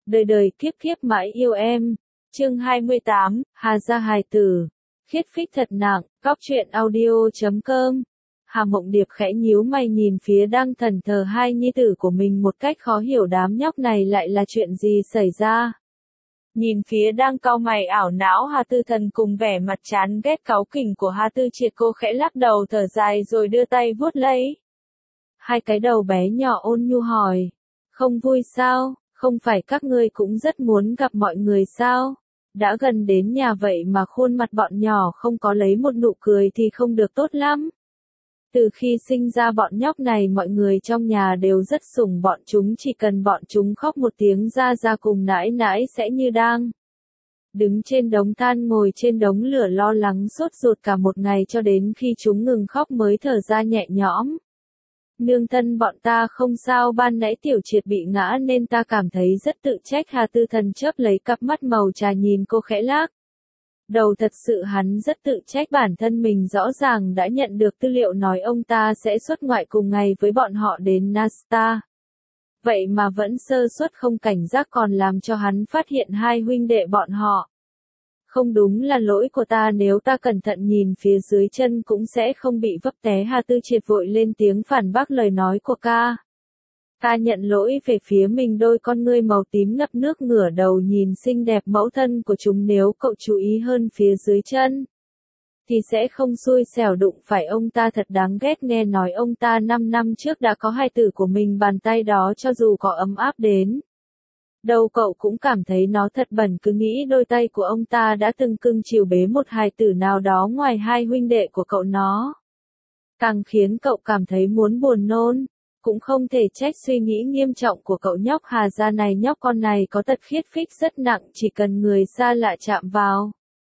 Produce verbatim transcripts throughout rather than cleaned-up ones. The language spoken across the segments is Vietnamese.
đời đời kiếp kiếp mãi yêu em. Chương hai mươi tám, Hà gia hài tử. Khiết phích thật nặng, cóc truyện audio chấm com. Hà Mộng Điệp khẽ nhíu mày nhìn phía đang thần thờ hai nhi tử của mình một cách khó hiểu, đám nhóc này lại là chuyện gì xảy ra. Nhìn phía đang cau mày ảo não Hà Tư Thần cùng vẻ mặt chán ghét cáu kỉnh của Hà Tư Triệt, cô khẽ lắc đầu thở dài rồi đưa tay vuốt lấy hai cái đầu bé nhỏ, ôn nhu hỏi, không vui sao, không phải các ngươi cũng rất muốn gặp mọi người sao? Đã gần đến nhà vậy mà khuôn mặt bọn nhỏ không có lấy một nụ cười thì không được tốt lắm. Từ khi sinh ra bọn nhóc này mọi người trong nhà đều rất sủng bọn chúng, chỉ cần bọn chúng khóc một tiếng ra ra cùng nãi nãi sẽ như đang đứng trên đống than ngồi trên đống lửa lo lắng sốt ruột cả một ngày, cho đến khi chúng ngừng khóc mới thở ra nhẹ nhõm. Nương thân bọn ta không sao, ban nãy Tiểu Triệt bị ngã nên ta cảm thấy rất tự trách. Hà Tư Thần chớp lấy cặp mắt màu trà nhìn cô khẽ lắc đầu, thật sự hắn rất tự trách bản thân mình, rõ ràng đã nhận được tư liệu nói ông ta sẽ xuất ngoại cùng ngày với bọn họ đến Nasta. Vậy mà vẫn sơ suất không cảnh giác, còn làm cho hắn phát hiện hai huynh đệ bọn họ. Không, đúng là lỗi của ta, nếu ta cẩn thận nhìn phía dưới chân cũng sẽ không bị vấp té. Hà Tư Triệt vội lên tiếng phản bác lời nói của ca. Ta nhận lỗi về phía mình. Đôi con ngươi màu tím ngập nước ngửa đầu nhìn xinh đẹp mẫu thân của chúng, nếu cậu chú ý hơn phía dưới chân thì sẽ không xui xẻo đụng phải ông ta. Thật đáng ghét, nghe nói ông ta năm năm trước đã có hài tử của mình, bàn tay đó cho dù có ấm áp đến đâu cậu cũng cảm thấy nó thật bẩn, cứ nghĩ đôi tay của ông ta đã từng cưng chiều bế một hài tử nào đó ngoài hai huynh đệ của cậu, nó càng khiến cậu cảm thấy muốn buồn nôn. Cũng không thể trách suy nghĩ nghiêm trọng của cậu nhóc Hà gia này. Nhóc con này có tật khiết phích rất nặng, chỉ cần người xa lạ chạm vào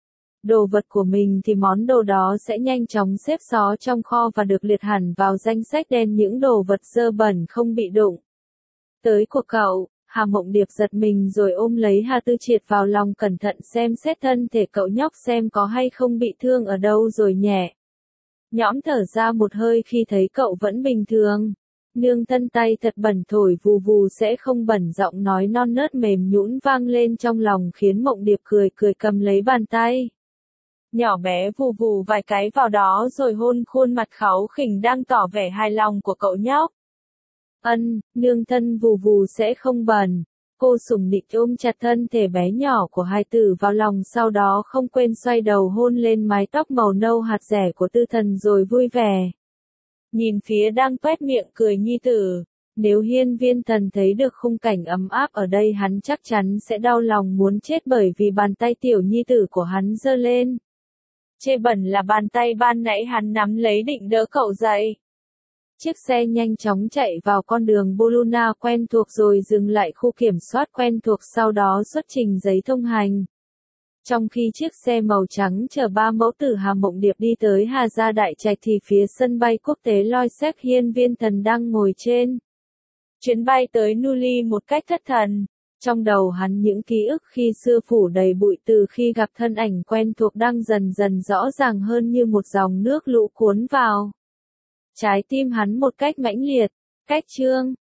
đồ vật của mình thì món đồ đó sẽ nhanh chóng xếp xó trong kho và được liệt hẳn vào danh sách đen những đồ vật dơ bẩn không bị đụng tới của cậu. Hà Mộng Điệp giật mình rồi ôm lấy Hà Tư Triệt vào lòng, cẩn thận xem xét thân thể cậu nhóc xem có hay không bị thương ở đâu, rồi nhẹ nhõm thở ra một hơi khi thấy cậu vẫn bình thường. Nương thân, tay thật bẩn, thổi vù vù sẽ không bẩn. Giọng nói non nớt mềm nhũn vang lên trong lòng khiến Mộng Điệp cười cười cầm lấy bàn tay nhỏ bé vù vù vài cái vào đó rồi hôn khuôn mặt kháu khỉnh đang tỏ vẻ hài lòng của cậu nhóc. Ân, nương thân, vù vù sẽ không bẩn. Cô sủng nịnh ôm chặt thân thể bé nhỏ của hài tử vào lòng, sau đó không quên xoay đầu hôn lên mái tóc màu nâu hạt rẻ của Tư Thần rồi vui vẻ nhìn phía đang toét miệng cười nhi tử. Nếu Hiên Viên Thần thấy được khung cảnh ấm áp ở đây hắn chắc chắn sẽ đau lòng muốn chết, bởi vì bàn tay tiểu nhi tử của hắn giơ lên chê bẩn là bàn tay ban nãy hắn nắm lấy định đỡ cậu dậy. Chiếc xe nhanh chóng chạy vào con đường Bologna quen thuộc rồi dừng lại khu kiểm soát quen thuộc, sau đó xuất trình giấy thông hành. Trong khi chiếc xe màu trắng chở ba mẫu tử Hà Mộng Điệp đi tới Hà gia đại trạch thì phía sân bay quốc tế Loiseau, Hiên Viên Thần đang ngồi trên chuyến bay tới Nuli một cách thất thần. Trong đầu hắn những ký ức khi xưa phủ đầy bụi từ khi gặp thân ảnh quen thuộc đang dần dần rõ ràng hơn như một dòng nước lũ cuốn vào trái tim hắn một cách mãnh liệt. Cách chương